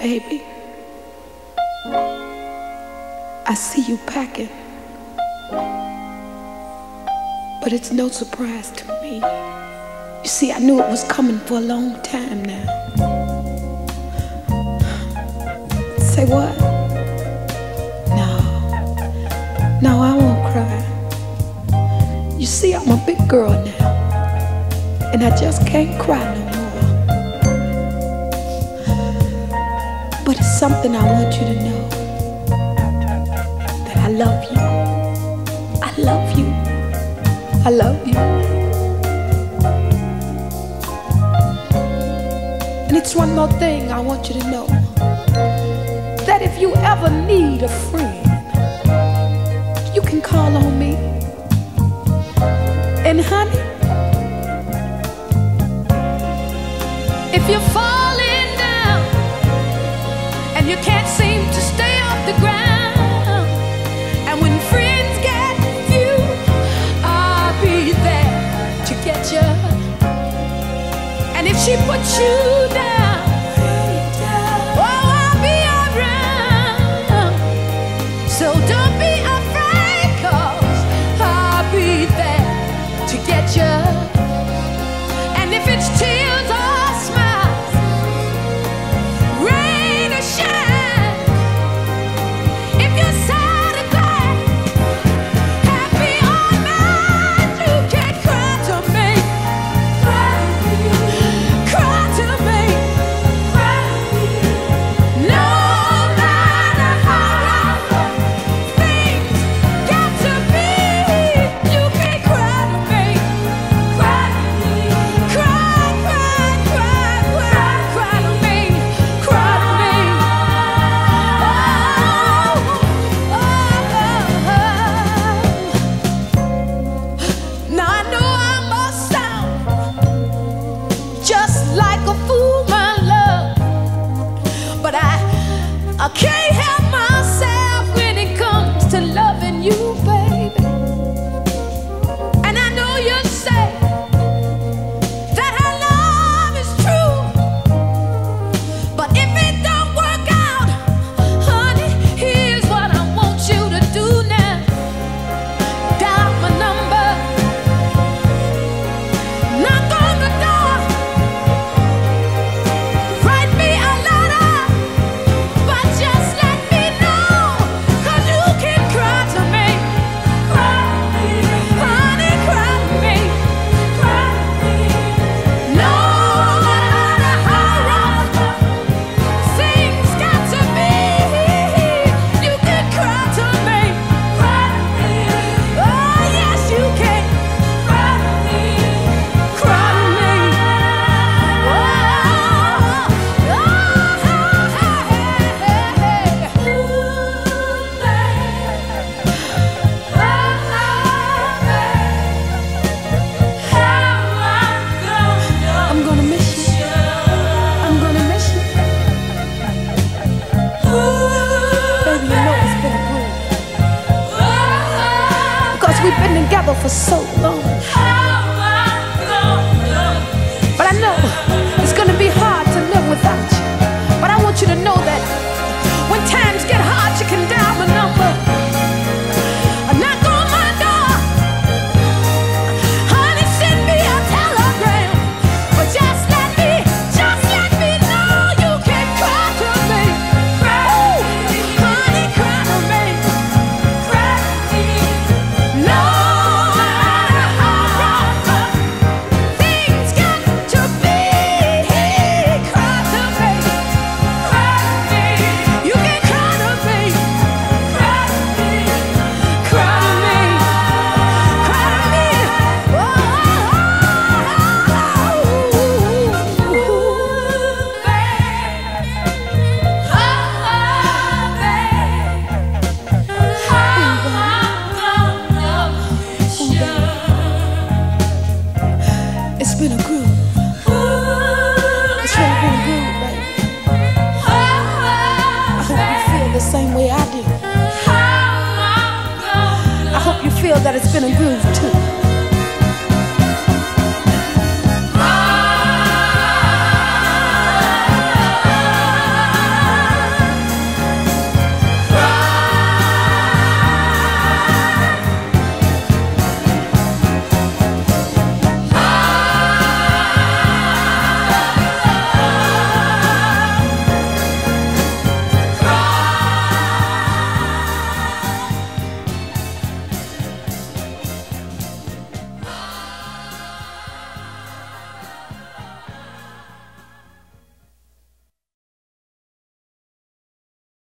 Baby, I see you packing, but it's no surprise to me. You see, I knew it was coming for a long time now. Say what? No, I won't cry. You see, I'm a big girl now, and I just can't cry no more. But it's something I want you to know, that I love you. I love you. I love you. And it's one more thing I want you to know, that if you ever need a friend, you can call on me. And honey, if you're falling down and you can't seem to stay off the ground, and when friends get few, I'll be there to get you. And if she puts you down, oh, I'll be around. So don't be afraid, 'cause I'll be there to get you. And if it's tears or smiles, rain or shine, if you're sad or glad, happy or mad, you can cry to me. Cry to me. No matter how rough things get to be, you can cry to me. Cry to me. Cry, cry, cry, cry, cry to me. Cry to me. Now I know I must sound just like a fool, my love, but I can't help myself when it comes to loving you, baby. And I know you'll say that our love is true, but if it don't work out, honey, here's what I want you to do now. Dial my number, knock on the door, write me a letter, but just let me know, 'cause you can cry to me. Cry to me. Honey, cry to me. Cry to me. No matter how rough things got to be, you can cry to me. Cry to me. Oh, yes, you can. Cry to me. Cry to me. I'm gonna miss you. I'm gonna miss you. Baby, you know it's been a groove, because we've been together for so long. But I know it's gonna be hard to live without you. But I want you to know that when times get hard, you can dial the number, knock on my door, honey, send me a telegram. But just let me know you can cry to me. Ooh, honey, cry to me. Cry to me. No matter how rough things got to be, cry to me. Cry to me. You can cry to me. Cry to me. Cry to me. Cry to me. It's been a groove. It's really been a groove, baby. I hope you feel the same way I do. I hope you feel that it's been a groove.